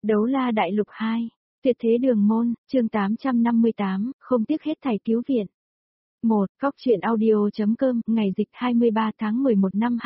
Đấu La Đại Lục 2, Tuyệt Thế Đường Môn, chương 858, không tiếc hết thảy cứu viện. 1. Góc truyện audio.com, ngày dịch 23 tháng 11 năm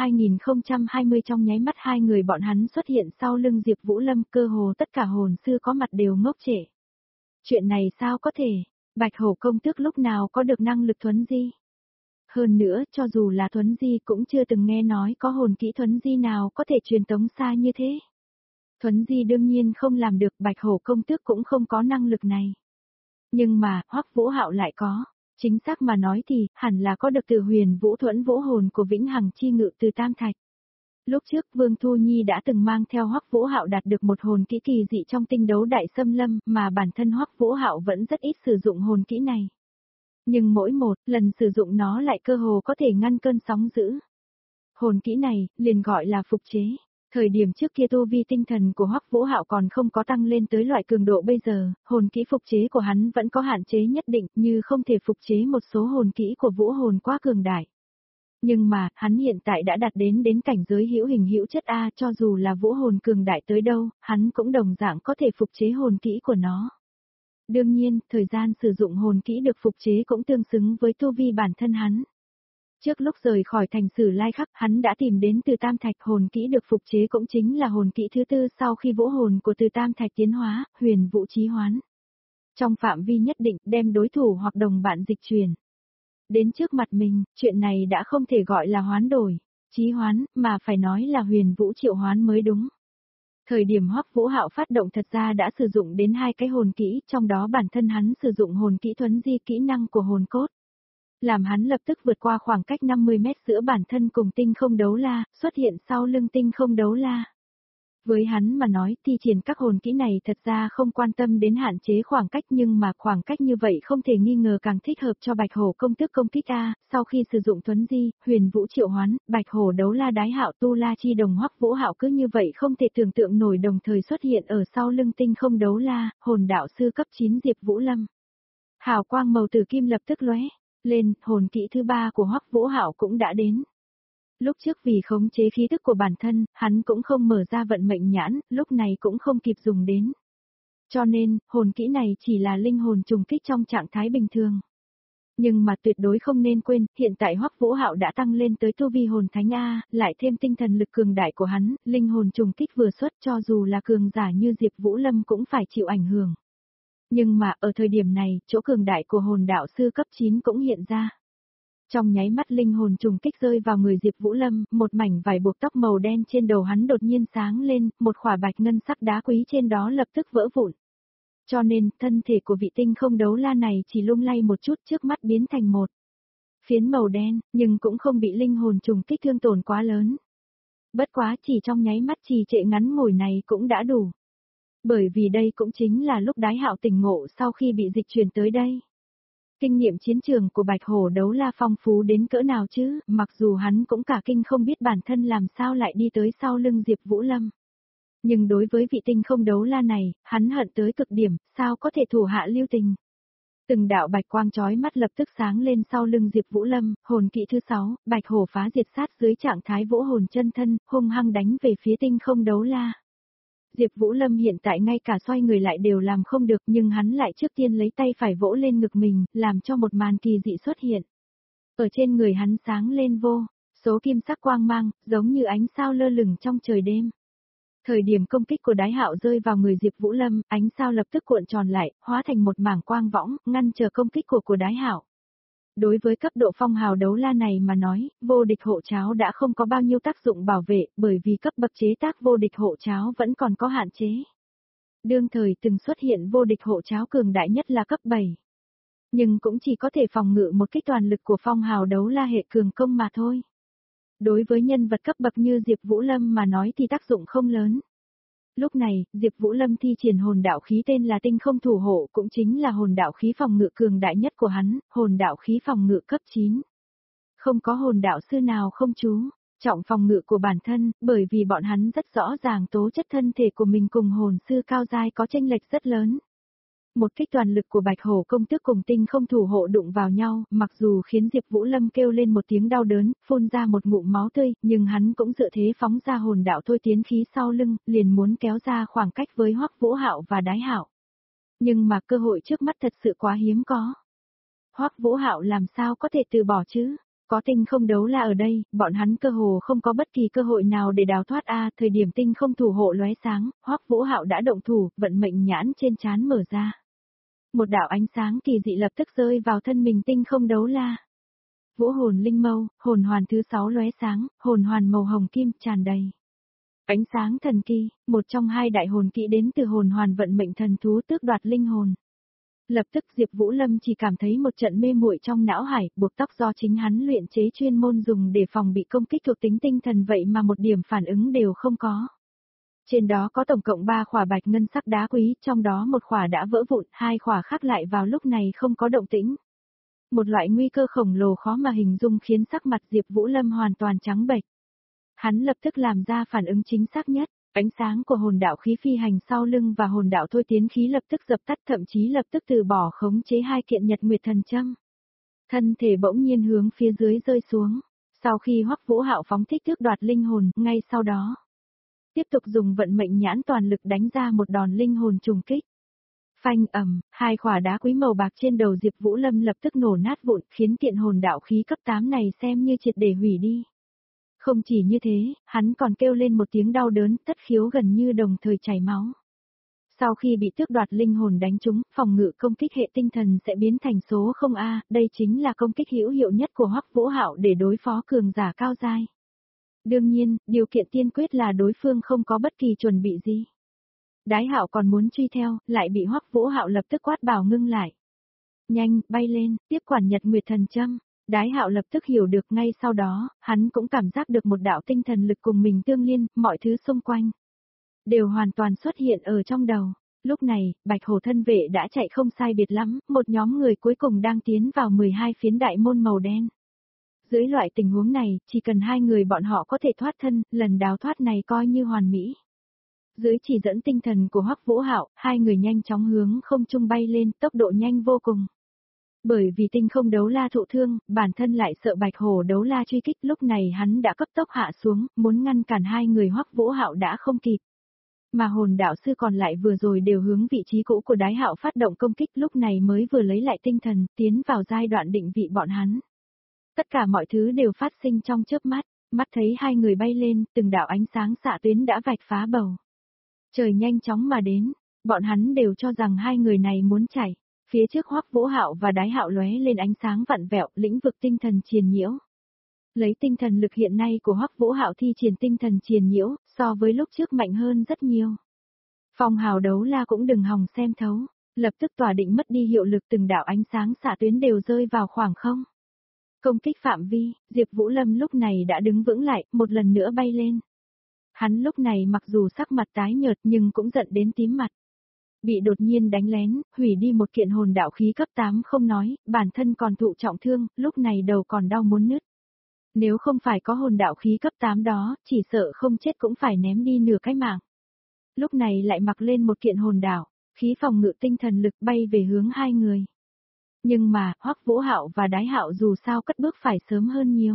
2020. Trong nháy mắt hai người bọn hắn xuất hiện sau lưng Diệp Vũ Lâm, cơ hồ tất cả hồn sư có mặt đều ngốc trệ. Chuyện này sao có thể, Bạch Hổ công tước lúc nào có được năng lực thuấn di? Hơn nữa, cho dù là thuấn di cũng chưa từng nghe nói có hồn kỹ thuấn di nào có thể truyền tống xa như thế. Thuấn di đương nhiên không làm được, Bạch Hổ công tước cũng không có năng lực này. Nhưng mà, Hoắc Vũ Hạo lại có. Chính xác mà nói thì, hẳn là có được từ Huyền Vũ Thuẫn Vũ hồn của Vĩnh Hằng chi ngự từ Tam Thạch. Lúc trước Vương Thu Nhi đã từng mang theo Hoắc Vũ Hạo đạt được một hồn kỹ kỳ dị trong tinh đấu đại xâm lâm, mà bản thân Hoắc Vũ Hạo vẫn rất ít sử dụng hồn kỹ này. Nhưng mỗi một lần sử dụng nó lại cơ hồ có thể ngăn cơn sóng dữ. Hồn kỹ này, liền gọi là phục chế. Thời điểm trước kia tu vi tinh thần của Hoắc Vũ Hạo còn không có tăng lên tới loại cường độ bây giờ, hồn kỹ phục chế của hắn vẫn có hạn chế nhất định, như không thể phục chế một số hồn kỹ của vũ hồn quá cường đại. Nhưng mà, hắn hiện tại đã đạt đến cảnh giới hữu hình hữu chất A, cho dù là vũ hồn cường đại tới đâu, hắn cũng đồng dạng có thể phục chế hồn kỹ của nó. Đương nhiên, thời gian sử dụng hồn kỹ được phục chế cũng tương xứng với tu vi bản thân hắn. Trước lúc rời khỏi thành Sử Lai Khắc, hắn đã tìm đến Từ Tam Thạch, hồn kỹ được phục chế cũng chính là hồn kỹ thứ tư sau khi vũ hồn của Từ Tam Thạch tiến hóa, Huyền Vũ Chí Hoán. Trong phạm vi nhất định, đem đối thủ hoặc đồng bạn dịch chuyển đến trước mặt mình, chuyện này đã không thể gọi là hoán đổi, chí hoán, mà phải nói là Huyền Vũ Triệu Hoán mới đúng. Thời điểm Hoắc Vũ Hạo phát động thật ra đã sử dụng đến hai cái hồn kỹ, trong đó bản thân hắn sử dụng hồn kỹ thuấn di, kỹ năng của hồn cốt. Làm hắn lập tức vượt qua khoảng cách 50 mét giữa bản thân cùng tinh không đấu la, xuất hiện sau lưng tinh không đấu la. Với hắn mà nói, thi triển các hồn kỹ này thật ra không quan tâm đến hạn chế khoảng cách, nhưng mà khoảng cách như vậy không thể nghi ngờ càng thích hợp cho Bạch Hổ công tước công kích A. Sau khi sử dụng thuấn di, Huyền Vũ Triệu Hoán, Bạch Hổ đấu la đái hạo tu la chi đồng Hoắc Vũ Hạo cứ như vậy không thể tưởng tượng nổi đồng thời xuất hiện ở sau lưng tinh không đấu la, hồn đạo sư cấp 9 Diệp Vũ Lâm. Hào quang màu tử kim lập tức lóe lên, hồn kỹ thứ ba của Hoắc Vũ Hạo cũng đã đến. Lúc trước vì khống chế khí tức của bản thân, hắn cũng không mở ra vận mệnh nhãn, lúc này cũng không kịp dùng đến. Cho nên, hồn kỹ này chỉ là linh hồn trùng kích trong trạng thái bình thường. Nhưng mà tuyệt đối không nên quên, hiện tại Hoắc Vũ Hạo đã tăng lên tới tu vi hồn thánh A, lại thêm tinh thần lực cường đại của hắn, linh hồn trùng kích vừa xuất cho dù là cường giả như Diệp Vũ Lâm cũng phải chịu ảnh hưởng. Nhưng mà ở thời điểm này, chỗ cường đại của hồn đạo sư cấp 9 cũng hiện ra. Trong nháy mắt linh hồn trùng kích rơi vào người Diệp Vũ Lâm, một mảnh vải buộc tóc màu đen trên đầu hắn đột nhiên sáng lên, một khỏa bạch ngân sắc đá quý trên đó lập tức vỡ vụn. Cho nên, thân thể của vị tinh không đấu la này chỉ lung lay một chút, trước mắt biến thành một phiến màu đen, nhưng cũng không bị linh hồn trùng kích thương tổn quá lớn. Bất quá chỉ trong nháy mắt trì trệ ngắn ngủi này cũng đã đủ. Bởi vì đây cũng chính là lúc Đái Hạo tỉnh ngộ sau khi bị dịch chuyển tới đây. Kinh nghiệm chiến trường của Bạch Hổ đấu la phong phú đến cỡ nào chứ, mặc dù hắn cũng cả kinh không biết bản thân làm sao lại đi tới sau lưng Diệp Vũ Lâm. Nhưng đối với vị tinh không đấu la này, hắn hận tới cực điểm, sao có thể thủ hạ lưu tình. Từng đạo bạch quang chói mắt lập tức sáng lên sau lưng Diệp Vũ Lâm, hồn kỹ thứ 6, Bạch Hổ phá diệt sát dưới trạng thái vũ hồn chân thân, hung hăng đánh về phía tinh không đấu la. Diệp Vũ Lâm hiện tại ngay cả xoay người lại đều làm không được, nhưng hắn lại trước tiên lấy tay phải vỗ lên ngực mình, làm cho một màn kỳ dị xuất hiện. Ở trên người hắn sáng lên vô số kim sắc quang mang, giống như ánh sao lơ lửng trong trời đêm. Thời điểm công kích của Đái Hạo rơi vào người Diệp Vũ Lâm, ánh sao lập tức cuộn tròn lại, hóa thành một mảng quang võng, ngăn trở công kích của Đái Hạo. Đối với cấp độ phong hào đấu la này mà nói, vô địch hộ cháo đã không có bao nhiêu tác dụng bảo vệ, bởi vì cấp bậc chế tác vô địch hộ cháo vẫn còn có hạn chế. Đương thời từng xuất hiện vô địch hộ cháo cường đại nhất là cấp 7. Nhưng cũng chỉ có thể phòng ngự một kích toàn lực của phong hào đấu la hệ cường công mà thôi. Đối với nhân vật cấp bậc như Diệp Vũ Lâm mà nói thì tác dụng không lớn. Lúc này, Diệp Vũ Lâm thi triển hồn đạo khí tên là tinh không thủ hộ, cũng chính là hồn đạo khí phòng ngự cường đại nhất của hắn, hồn đạo khí phòng ngự cấp 9. Không có hồn đạo sư nào không chú trọng phòng ngự của bản thân, bởi vì bọn hắn rất rõ ràng tố chất thân thể của mình cùng hồn sư cao giai có chênh lệch rất lớn. Một kích toàn lực của Bạch Hổ công tước cùng Tinh Không thủ hộ đụng vào nhau, mặc dù khiến Diệp Vũ Lâm kêu lên một tiếng đau đớn, phun ra một ngụm máu tươi, nhưng hắn cũng dựa thế phóng ra hồn đạo thôi tiến khí sau lưng, liền muốn kéo ra khoảng cách với Hoắc Vũ Hạo và Đái Hạo. Nhưng mà cơ hội trước mắt thật sự quá hiếm có. Hoắc Vũ Hạo làm sao có thể từ bỏ chứ? Có Tinh Không đấu la ở đây, bọn hắn cơ hồ không có bất kỳ cơ hội nào để đào thoát thời điểm Tinh Không thủ hộ lóe sáng, Hoắc Vũ Hạo đã động thủ, vận mệnh nhãn trên trán mở ra. Một đạo ánh sáng kỳ dị lập tức rơi vào thân mình Tinh Không đấu la. Vũ hồn linh mâu, hồn hoàn thứ 6 lóe sáng, hồn hoàn màu hồng kim tràn đầy. Ánh sáng thần kỳ, một trong hai đại hồn kỹ đến từ hồn hoàn vận mệnh thần thú tước đoạt linh hồn. Lập tức Diệp Vũ Lâm chỉ cảm thấy một trận mê muội trong não hải, buộc tóc do chính hắn luyện chế chuyên môn dùng để phòng bị công kích thuộc tính tinh thần vậy mà một điểm phản ứng đều không có. Trên đó có tổng cộng 3 khỏa bạch ngân sắc đá quý, trong đó một khỏa đã vỡ vụn, 2 khỏa khác lại vào lúc này không có động tĩnh. Một loại nguy cơ khổng lồ khó mà hình dung khiến sắc mặt Diệp Vũ Lâm hoàn toàn trắng bệch. Hắn lập tức làm ra phản ứng chính xác nhất, ánh sáng của hồn đạo khí phi hành sau lưng và hồn đạo thôi tiến khí lập tức dập tắt, thậm chí lập tức từ bỏ khống chế hai kiện Nhật Nguyệt thần châm. Thân thể bỗng nhiên hướng phía dưới rơi xuống, sau khi Hoắc Vũ Hạo phóng thích tước đoạt linh hồn, ngay sau đó tiếp tục dùng vận mệnh nhãn toàn lực đánh ra một đòn linh hồn trùng kích. Phanh ầm, hai khỏa đá quý màu bạc trên đầu Diệp Vũ Lâm lập tức nổ nát vụn, khiến kiện hồn đạo khí cấp 8 này xem như triệt để hủy đi. Không chỉ như thế, hắn còn kêu lên một tiếng đau đớn, tất khiếu gần như đồng thời chảy máu. Sau khi bị tước đoạt linh hồn đánh trúng, phòng ngự công kích hệ tinh thần sẽ biến thành số 0A, đây chính là công kích hữu hiệu nhất của Hoắc Vũ Hạo để đối phó cường giả cao giai. Đương nhiên, điều kiện tiên quyết là đối phương không có bất kỳ chuẩn bị gì. Đái Hạo còn muốn truy theo, lại bị Hoắc Vũ Hạo lập tức quát bảo ngưng lại. Nhanh, bay lên, tiếp quản Nhật Nguyệt thần châm. Đái Hạo lập tức hiểu được, ngay sau đó, hắn cũng cảm giác được một đạo tinh thần lực cùng mình tương liên, mọi thứ xung quanh đều hoàn toàn xuất hiện ở trong đầu. Lúc này, Bạch Hổ thân vệ đã chạy không sai biệt lắm, một nhóm người cuối cùng đang tiến vào 12 phiến đại môn màu đen. Dưới loại tình huống này, chỉ cần hai người bọn họ có thể thoát thân, lần đào thoát này coi như hoàn mỹ. Dưới chỉ dẫn tinh thần của Hoắc Vũ Hạo, hai người nhanh chóng hướng không trung bay lên, tốc độ nhanh vô cùng. Bởi vì Tinh Không đấu la thụ thương, bản thân lại sợ Bạch Hổ đấu la truy kích, lúc này hắn đã cấp tốc hạ xuống, muốn ngăn cản hai người Hoắc Vũ Hạo đã không kịp. Mà hồn đạo sư còn lại vừa rồi đều hướng vị trí cũ của Đái Hạo phát động công kích, lúc này mới vừa lấy lại tinh thần, tiến vào giai đoạn định vị bọn hắn. Tất cả mọi thứ đều phát sinh trong chớp mắt, mắt thấy hai người bay lên, từng đạo ánh sáng xạ tuyến đã vạch phá bầu trời nhanh chóng mà đến, bọn hắn đều cho rằng hai người này muốn chạy. Phía trước Hoắc Vũ Hạo và Đái Hạo lóe lên ánh sáng vặn vẹo, lĩnh vực tinh thần triền nhiễu. Lấy tinh thần lực hiện nay của Hoắc Vũ Hạo thi triển tinh thần triền nhiễu, so với lúc trước mạnh hơn rất nhiều. Phong hào đấu la cũng đừng hòng xem thấu, lập tức tỏa định mất đi hiệu lực, từng đạo ánh sáng xạ tuyến đều rơi vào khoảng không. Công kích phạm vi, Diệp Vũ Lâm lúc này đã đứng vững lại, một lần nữa bay lên. Hắn lúc này mặc dù sắc mặt tái nhợt nhưng cũng giận đến tím mặt. Bị đột nhiên đánh lén, hủy đi một kiện hồn đạo khí cấp 8 không nói, bản thân còn thụ trọng thương, lúc này đầu còn đau muốn nứt. Nếu không phải có hồn đạo khí cấp 8 đó, chỉ sợ không chết cũng phải ném đi nửa cái mạng. Lúc này lại mặc lên một kiện hồn đạo, khí phòng ngự tinh thần lực bay về hướng hai người. Nhưng mà, Hoắc Vũ Hạo và Đái Hạo dù sao cất bước phải sớm hơn nhiều.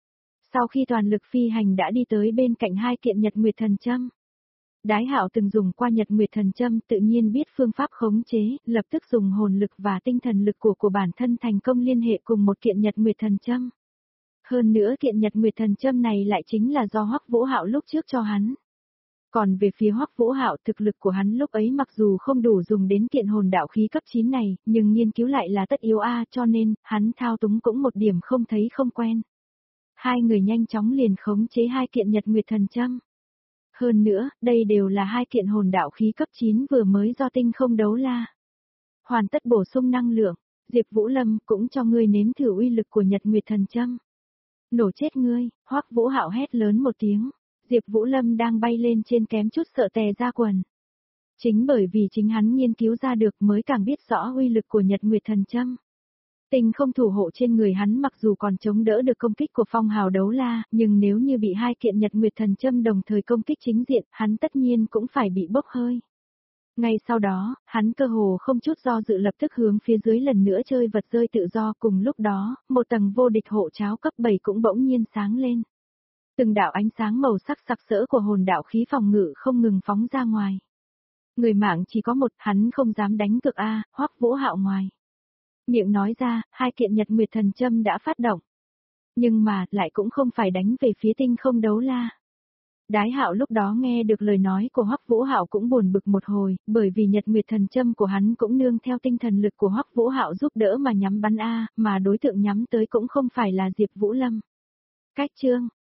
Sau khi toàn lực phi hành đã đi tới bên cạnh hai kiện Nhật Nguyệt thần châm. Đái Hạo từng dùng qua Nhật Nguyệt thần châm, tự nhiên biết phương pháp khống chế, lập tức dùng hồn lực và tinh thần lực của bản thân thành công liên hệ cùng một kiện Nhật Nguyệt thần châm. Hơn nữa kiện Nhật Nguyệt thần châm này lại chính là do Hoắc Vũ Hạo lúc trước cho hắn. Còn về phía Hoắc Vũ Hạo, thực lực của hắn lúc ấy mặc dù không đủ dùng đến kiện hồn đạo khí cấp 9 này, nhưng nghiên cứu lại là tất yếu cho nên, hắn thao túng cũng một điểm không thấy không quen. Hai người nhanh chóng liền khống chế hai kiện Nhật Nguyệt thần châm. Hơn nữa, đây đều là hai kiện hồn đạo khí cấp 9 vừa mới do Tinh Không đấu la hoàn tất bổ sung năng lượng, Diệp Vũ Lâm cũng cho ngươi nếm thử uy lực của Nhật Nguyệt thần châm. Nổ chết ngươi, Hoắc Vũ Hạo hét lớn một tiếng, Diệp Vũ Lâm đang bay lên trên kém chút sợ tè ra quần. Chính bởi vì chính hắn nghiên cứu ra được mới càng biết rõ uy lực của Nhật Nguyệt thần châm. Tinh Không thủ hộ trên người hắn mặc dù còn chống đỡ được công kích của phong hào đấu la, nhưng nếu như bị hai kiện Nhật Nguyệt thần châm đồng thời công kích chính diện, hắn tất nhiên cũng phải bị bốc hơi. Ngay sau đó, hắn cơ hồ không chút do dự lập tức hướng phía dưới lần nữa chơi vật rơi tự do, cùng lúc đó, một tầng vô địch hộ cháo cấp 7 cũng bỗng nhiên sáng lên. Từng đạo ánh sáng màu sắc sặc sỡ của hồn đạo khí phòng ngự không ngừng phóng ra ngoài. Người mạng chỉ có một, hắn không dám đánh cược a, Hoắc Vũ Hạo ngoài. Miệng nói ra, hai kiện Nhật Nguyệt Thần Châm đã phát động. Nhưng mà, lại cũng không phải đánh về phía Tinh Không Đấu La. Đái Hạo lúc đó nghe được lời nói của Hoắc Vũ Hạo cũng buồn bực một hồi, bởi vì Nhật Nguyệt Thần Châm của hắn cũng nương theo tinh thần lực của Hoắc Vũ Hạo giúp đỡ mà nhắm bắn a, mà đối tượng nhắm tới cũng không phải là Diệp Vũ Lâm. Cách chương